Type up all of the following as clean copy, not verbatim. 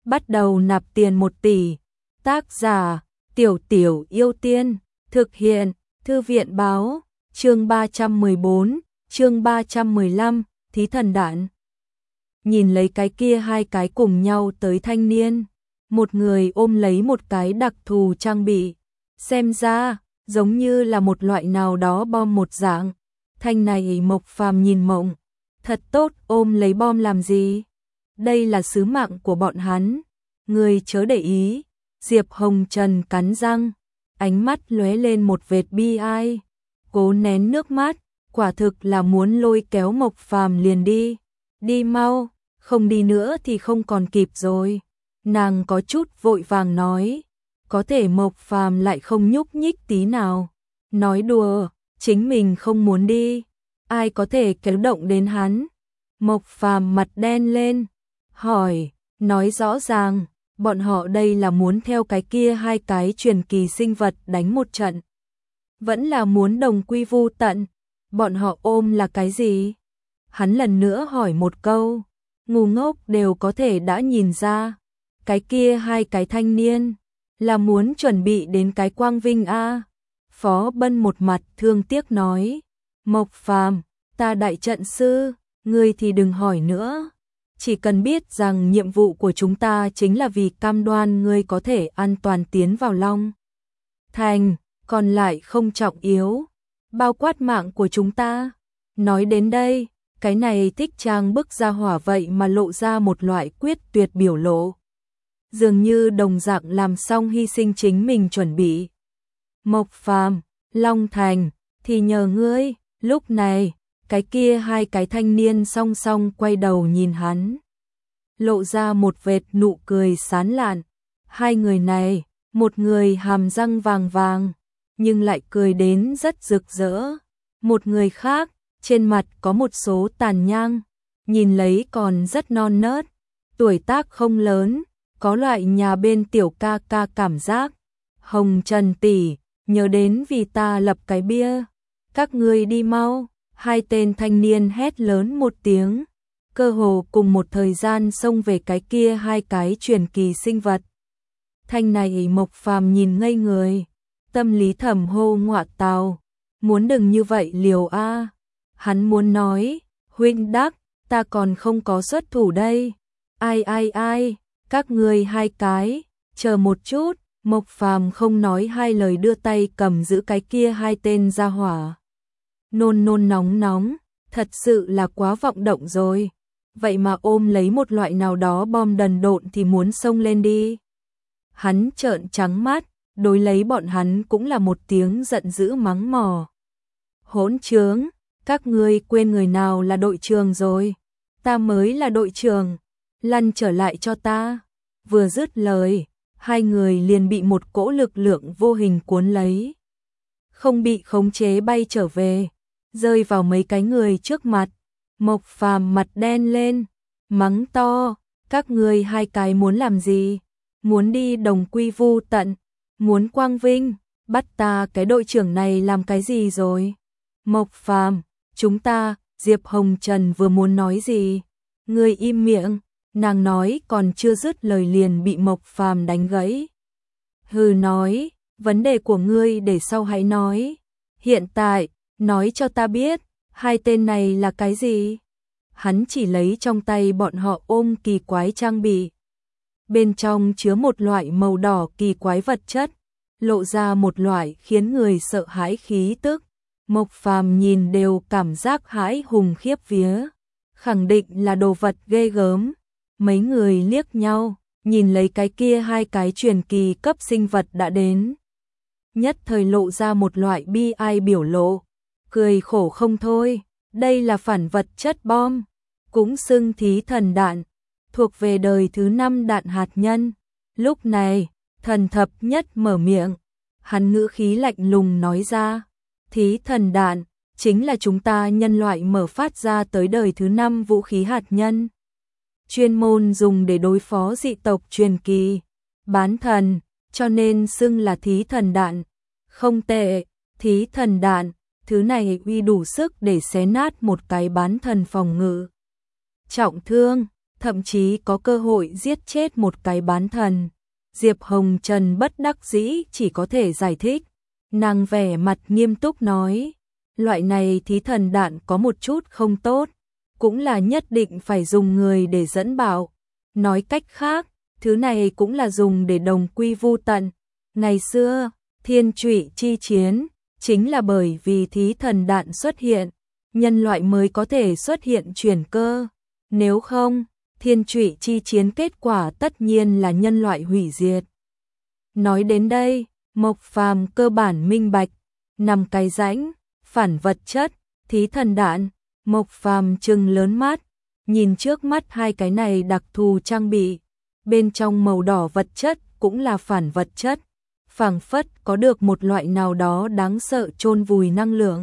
bắt đầu nạp tiền 1 tỷ. Tác giả, Tiểu Tiểu Yêu Tiên, thực hiện, Thư viện báo, chương 314, chương 315, Thí Thần Đạn. Nhìn lấy cái kia hai cái cùng nhau tới thanh niên, một người ôm lấy một cái đặc thù trang bị, xem ra giống như là một loại nào đó bom một dạng. Thanh này Mộc Phàm nhìn mộng, thật tốt, ôm lấy bom làm gì? Đây là sứ mạng của bọn hắn, người chớ để ý. Diệp Hồng Trần cắn răng, ánh mắt lóe lên một vệt bi ai, cố nén nước mắt, quả thực là muốn lôi kéo Mộc Phàm liền đi. Đi mau, không đi nữa thì không còn kịp rồi. Nàng có chút vội vàng nói, có thể Mộc Phàm lại không nhúc nhích tí nào. Nói đùa, chính mình không muốn đi, ai có thể kéo động đến hắn? Mộc Phàm mặt đen lên, hỏi, nói rõ ràng, bọn họ đây là muốn theo cái kia hai cái truyền kỳ sinh vật đánh một trận, vẫn là muốn đồng quy vu tận? Bọn họ ôm là cái gì? Hắn lần nữa hỏi một câu, ngu ngốc đều có thể đã nhìn ra, cái kia hai cái thanh niên là muốn chuẩn bị đến cái quang vinh a. Phó Bân một mặt thương tiếc nói, Mộc Phàm, ta đại trận sư, ngươi thì đừng hỏi nữa. Chỉ cần biết rằng nhiệm vụ của chúng ta chính là vì cam đoan ngươi có thể an toàn tiến vào Long Thành, còn lại không trọng yếu, bao quát mạng của chúng ta. Nói đến đây, cái này thích trang bức ra hỏa vậy mà lộ ra một loại quyết tuyệt biểu lộ, dường như đồng dạng làm xong hy sinh chính mình chuẩn bị. Mộc Phàm, Long Thành, thì nhờ ngươi. Lúc này, cái kia hai cái thanh niên song song quay đầu nhìn hắn, lộ ra một vệt nụ cười sán lạn. Hai người này, một người hàm răng vàng vàng, nhưng lại cười đến rất rực rỡ. Một người khác, trên mặt có một số tàn nhang, nhìn lấy còn rất non nớt, tuổi tác không lớn, có loại nhà bên tiểu ca ca cảm giác. Hồng Trần tỷ, nhớ đến vì ta lập cái bia, các ngươi đi mau. Hai tên thanh niên hét lớn một tiếng, cơ hồ cùng một thời gian xông về cái kia hai cái truyền kỳ sinh vật. Thanh này Mộc Phàm nhìn ngây người, tâm lý thầm hô ngọa tào, muốn đừng như vậy liều a. Hắn muốn nói, huynh đắc, ta còn không có xuất thủ đây. Ai, các ngươi hai cái, chờ một chút. Mộc Phàm không nói hai lời đưa tay cầm giữ cái kia hai tên gia hỏa. Nôn nóng, thật sự là quá vọng động rồi. Vậy mà ôm lấy một loại nào đó bom đần độn thì muốn xông lên đi. Hắn trợn trắng mắt, đối lấy bọn hắn cũng là một tiếng giận dữ mắng mỏ. Hỗn trướng, các ngươi quên người nào là đội trưởng rồi? Ta mới là đội trưởng, lăn trở lại cho ta. Vừa dứt lời, hai người liền bị một cỗ lực lượng vô hình cuốn lấy, không bị khống chế bay trở về, rơi vào mấy cái người trước mặt. Mộc Phàm mặt đen lên, mắng to, các ngươi hai cái muốn làm gì? Muốn đi đồng quy vu tận, muốn quang vinh, bắt ta cái đội trưởng này làm cái gì rồi? Mộc Phàm, chúng ta, Diệp Hồng Trần vừa muốn nói gì? Ngươi im miệng. Nàng nói còn chưa dứt lời liền bị Mộc Phàm đánh gãy. Hừ, nói, vấn đề của ngươi để sau hãy nói. Hiện tại, nói cho ta biết, hai tên này là cái gì? Hắn chỉ lấy trong tay bọn họ ôm kỳ quái trang bị. Bên trong chứa một loại màu đỏ kỳ quái vật chất, lộ ra một loại khiến người sợ hãi khí tức. Mộc Phàm nhìn đều cảm giác hãi hùng khiếp vía, khẳng định là đồ vật ghê gớm. Mấy người liếc nhau, nhìn lấy cái kia hai cái truyền kỳ cấp sinh vật đã đến. Nhất thời lộ ra một loại bi ai biểu lộ, cười khổ không thôi. Đây là phản vật chất bom, cũng xưng thí thần đạn, thuộc về đời thứ 5 đạn hạt nhân. Lúc này, Thần Thập Nhất mở miệng, hắn ngữ khí lạnh lùng nói ra, thí thần đạn, chính là chúng ta nhân loại mở phát ra tới đời thứ 5 vũ khí hạt nhân, chuyên môn dùng để đối phó dị tộc truyền kỳ, bán thần, cho nên xưng là thí thần đạn. Không tệ, thí thần đạn, thứ này uy đủ sức để xé nát một cái bán thần phòng ngự. Trọng thương, thậm chí có cơ hội giết chết một cái bán thần. Diệp Hồng Trần bất đắc dĩ chỉ có thể giải thích. Nàng vẻ mặt nghiêm túc nói, loại này thí thần đạn có một chút không tốt, cũng là nhất định phải dùng người để dẫn bảo. Nói cách khác, thứ này cũng là dùng để đồng quy vu tận. Ngày xưa, thiên trụy chi chiến, chính là bởi vì thí thần đạn xuất hiện, nhân loại mới có thể xuất hiện chuyển cơ. Nếu không, thiên trụy chi chiến kết quả tất nhiên là nhân loại hủy diệt. Nói đến đây, Mộc Phàm cơ bản minh bạch, 5 cái rãnh, phản vật chất, thí thần đạn. Mộc Phàm trừng lớn mắt, nhìn trước mắt 2 cái này đặc thù trang bị, bên trong màu đỏ vật chất cũng là phản vật chất, phảng phất có được một loại nào đó đáng sợ chôn vùi năng lượng.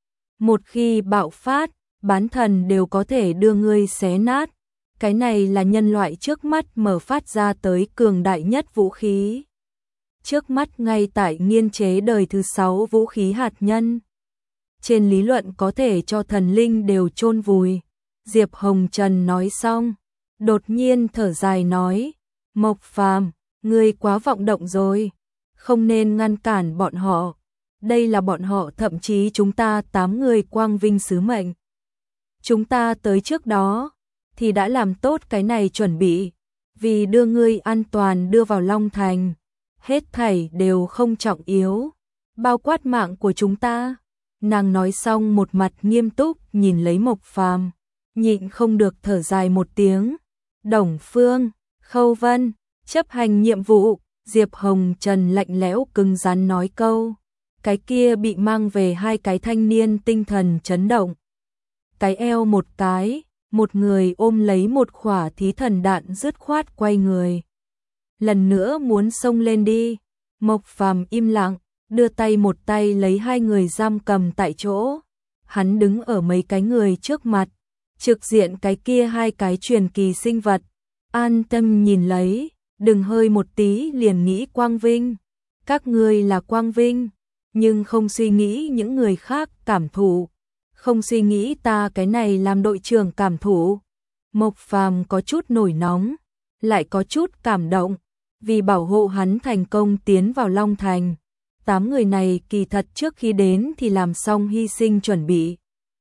Một khi bạo phát, bán thần đều có thể đưa ngươi xé nát. Cái này là nhân loại trước mắt mở phát ra tới cường đại nhất vũ khí. Trước mắt ngay tại nghiên chế đời thứ 6 vũ khí hạt nhân. Trên lý luận có thể cho thần linh đều chôn vùi. Diệp Hồng Trần nói xong, đột nhiên thở dài nói, Mộc Phàm, ngươi quá vọng động rồi, không nên ngăn cản bọn họ. Đây là bọn họ, thậm chí chúng ta 8 người quang vinh sứ mệnh. Chúng ta tới trước đó thì đã làm tốt cái này chuẩn bị, vì đưa ngươi an toàn đưa vào Long Thành, hết thảy đều không trọng yếu, bao quát mạng của chúng ta. Nàng nói xong một mặt nghiêm túc nhìn lấy Mộc Phàm, nhịn không được thở dài một tiếng. Đồng Phương, Khâu Vân, chấp hành nhiệm vụ. Diệp Hồng Trần lạnh lẽo cứng rắn nói câu. Cái kia bị mang về 2 cái thanh niên tinh thần chấn động. Cái eo một cái, một người ôm lấy một khỏa thí thần đạn dứt khoát quay người. Lần nữa muốn xông lên đi. Mộc Phàm im lặng, đưa tay một tay lấy 2 người giam cầm tại chỗ. Hắn đứng ở mấy cái người trước mặt, trực diện cái kia 2 cái truyền kỳ sinh vật. An tâm nhìn lấy, đừng hơi một tí liền nghĩ quang vinh. Các ngươi là quang vinh, nhưng không suy nghĩ những người khác cảm thụ. Không suy nghĩ ta cái này làm đội trưởng cảm thụ. Mộc Phàm có chút nổi nóng, lại có chút cảm động, vì bảo hộ hắn thành công tiến vào Long Thành. 8 người này kỳ thật trước khi đến thì làm xong hy sinh chuẩn bị.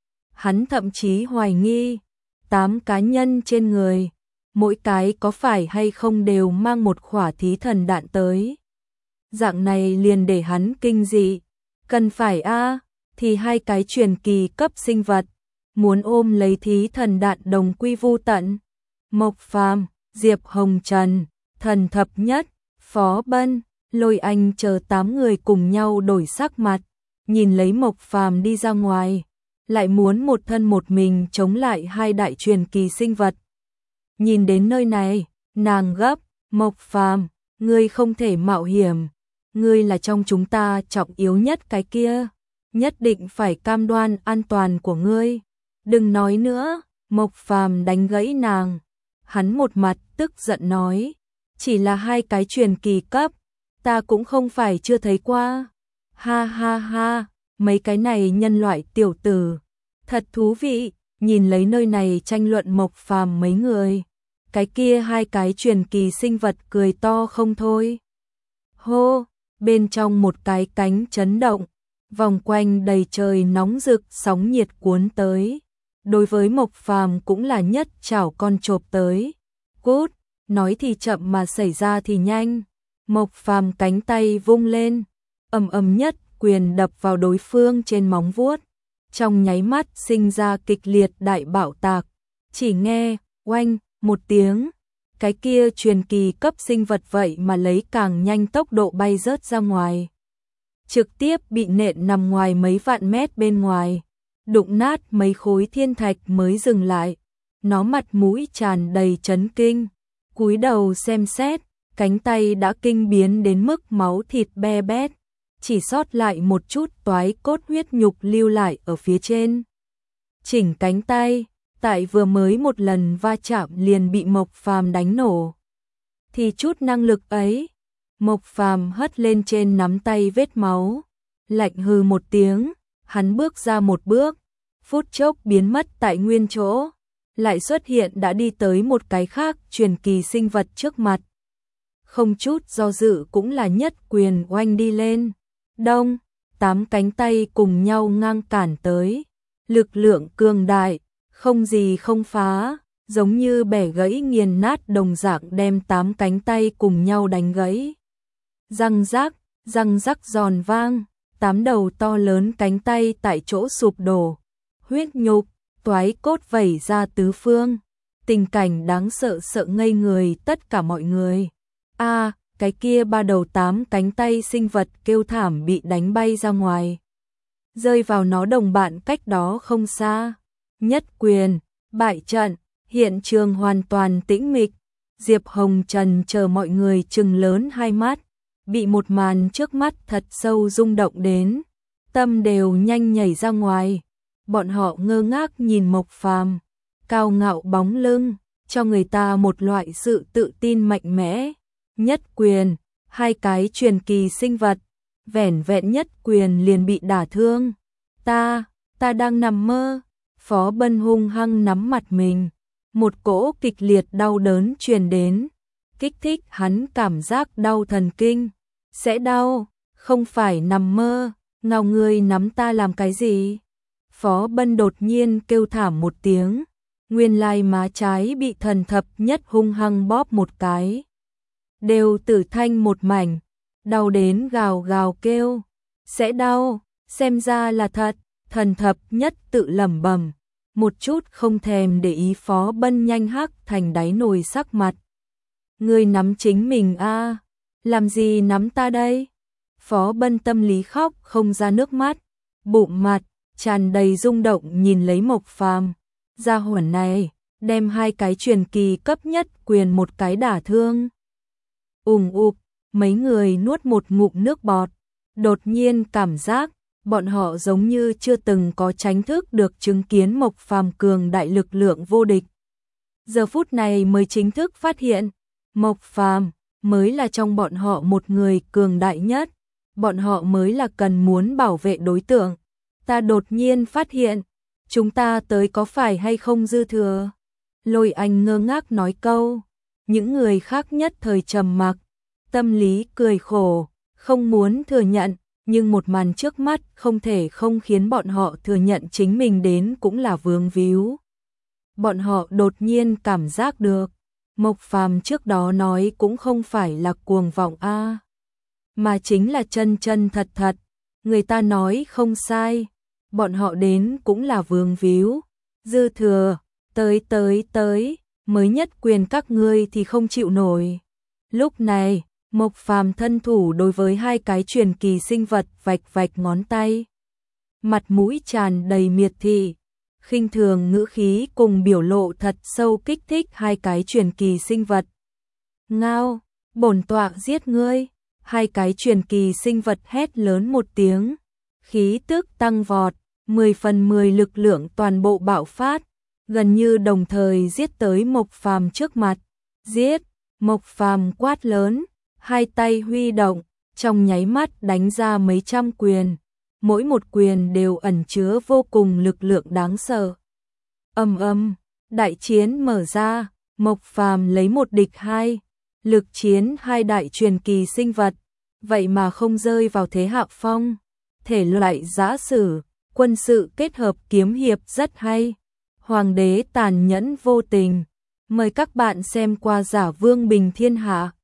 Hắn thậm chí hoài nghi, 8 cá nhân trên người, mỗi cái có phải hay không đều mang một khỏa thí thần đạn tới. Dạng này liền để hắn kinh dị, cần phải thì 2 cái truyền kỳ cấp sinh vật, muốn ôm lấy thí thần đạn đồng quy vu tận. Mộc Phàm, Diệp Hồng Trần, Thần Thập Nhất, Phó Bân, Lôi Anh chờ 8 người cùng nhau đổi sắc mặt, nhìn lấy Mộc Phàm đi ra ngoài, lại muốn một thân một mình chống lại 2 đại truyền kỳ sinh vật. Nhìn đến nơi này, nàng gấp, Mộc Phàm, ngươi không thể mạo hiểm, ngươi là trong chúng ta trọng yếu nhất cái kia, nhất định phải cam đoan an toàn của ngươi. Đừng nói nữa, Mộc Phàm đánh gãy nàng. Hắn một mặt tức giận nói, chỉ là 2 cái truyền kỳ cấp, ta cũng không phải chưa thấy qua. Ha ha ha, mấy cái này nhân loại tiểu tử, thật thú vị. Nhìn lấy nơi này tranh luận Mộc Phàm mấy người, cái kia 2 cái truyền kỳ sinh vật cười to không thôi. Hô, bên trong một cái cánh chấn động, vòng quanh đầy trời nóng rực, sóng nhiệt cuốn tới. Đối với Mộc Phàm cũng là nhất chảo con chộp tới. Cút, nói thì chậm mà xảy ra thì nhanh. Mộc Phàm cánh tay vung lên, ầm ầm nhất quyền đập vào đối phương trên móng vuốt. Trong nháy mắt sinh ra kịch liệt đại bạo tạc. Chỉ nghe, oanh, một tiếng, cái kia truyền kỳ cấp sinh vật vậy mà lấy càng nhanh tốc độ bay rớt ra ngoài. Trực tiếp bị nện nằm ngoài mấy vạn mét bên ngoài, đụng nát mấy khối thiên thạch mới dừng lại. Nó mặt mũi tràn đầy chấn kinh, cúi đầu xem xét, cánh tay đã kinh biến đến mức máu thịt be bét, chỉ sót lại một chút toái cốt huyết nhục lưu lại ở phía trên. Chỉnh cánh tay, tại vừa mới một lần va chạm liền bị Mộc Phàm đánh nổ. Thì chút năng lực ấy, Mộc Phàm hất lên trên nắm tay vết máu, lạnh hừ một tiếng, hắn bước ra một bước, phút chốc biến mất tại nguyên chỗ. lại xuất hiện đã đi tới một cái khác truyền kỳ sinh vật trước mặt. Không chút do dự cũng là nhất quyền oanh đi lên. Đông, 8 cánh tay cùng nhau ngang cản tới. Lực lượng cường đại, không gì không phá, giống như bẻ gãy nghiền nát đồng dạng đem 8 cánh tay cùng nhau đánh gãy. Răng rắc giòn vang, 8 đầu to lớn cánh tay tại chỗ sụp đổ, huyết nhục, toái cốt vẩy ra tứ phương. Tình cảnh đáng sợ sợ ngây người tất cả mọi người. Cái kia 3 đầu 8 cánh tay sinh vật kêu thảm bị đánh bay ra ngoài. Rơi vào nó đồng bạn cách đó không xa. Nhất quyền, bại trận, hiện trường hoàn toàn tĩnh mịch. Diệp Hồng Trần chờ mọi người trừng lớn hai mắt, bị một màn trước mắt thật sâu rung động đến, tâm đều nhanh nhảy ra ngoài. Bọn họ ngơ ngác nhìn Mộc Phàm, cao ngạo bóng lưng, cho người ta một loại sự tự tin mạnh mẽ. Nhất quyền, 2 cái truyền kỳ sinh vật, vẻn vẹn nhất quyền liền bị đả thương. Ta đang nằm mơ. Phó Bân hung hăng nắm mặt mình, một cỗ kịch liệt đau đớn truyền đến, kích thích hắn cảm giác đau thần kinh. Sẽ đau, không phải nằm mơ, ngao ngươi nắm ta làm cái gì? Phó Bân đột nhiên kêu thảm một tiếng, nguyên lai má trái bị thần thập nhất hung hăng bóp một cái. Đều tử thanh một mảnh, đau đến gào gào kêu. Sẽ đau, xem ra là thật, thần thập nhất tự lẩm bẩm, một chút không thèm để ý Phó Bân nhanh hắc thành đáy nồi sắc mặt. Ngươi nắm chính mình a, làm gì nắm ta đây? Phó Bân tâm lý khóc không ra nước mắt, bụng mặt tràn đầy rung động nhìn lấy Mộc Phàm. Gia hỏa này đem 2 cái truyền kỳ cấp nhất quyền một cái đả thương. Mấy người nuốt một ngụm nước bọt, đột nhiên cảm giác bọn họ giống như chưa từng có tránh thức được chứng kiến Mộc Phàm cường đại lực lượng vô địch. Giờ phút này mới chính thức phát hiện, Mộc Phàm mới là trong bọn họ một người cường đại nhất, bọn họ mới là cần muốn bảo vệ đối tượng. Ta đột nhiên phát hiện, chúng ta tới có phải hay không dư thừa? Lôi Anh ngơ ngác nói câu, những người khác nhất thời trầm mặc, tâm lý cười khổ, không muốn thừa nhận, nhưng một màn trước mắt không thể không khiến bọn họ thừa nhận chính mình đến cũng là vướng víu. Bọn họ đột nhiên cảm giác được, Mộc Phàm trước đó nói cũng không phải là cuồng vọng a, mà chính là chân chân thật thật. Người ta nói không sai, bọn họ đến cũng là vướng víu. Dư thừa, tới, mới nhất quyền các ngươi thì không chịu nổi. Lúc này, Mộc Phàm thân thủ đối với 2 cái truyền kỳ sinh vật vạch ngón tay. Mặt mũi tràn đầy miệt thị, khinh thường ngữ khí cùng biểu lộ thật sâu kích thích 2 cái truyền kỳ sinh vật. Ngao, bổn tọa giết ngươi. 2 cái truyền kỳ sinh vật hét lớn một tiếng, khí tức tăng vọt, 10 phần 10 lực lượng toàn bộ bạo phát, gần như đồng thời giết tới Mộc Phàm trước mặt. Giết! Mộc Phàm quát lớn, 2 tay huy động, trong nháy mắt đánh ra mấy trăm quyền, mỗi một quyền đều ẩn chứa vô cùng lực lượng đáng sợ. Đại chiến mở ra, Mộc Phàm lấy 1 địch 2, lực chiến 2 đại truyền kỳ sinh vật, vậy mà không rơi vào thế hạ phong. Thể loại giã sử, quân sự kết hợp kiếm hiệp rất hay. Hoàng đế tàn nhẫn vô tình. Mời các bạn xem qua Giả Vương Bình Thiên Hạ.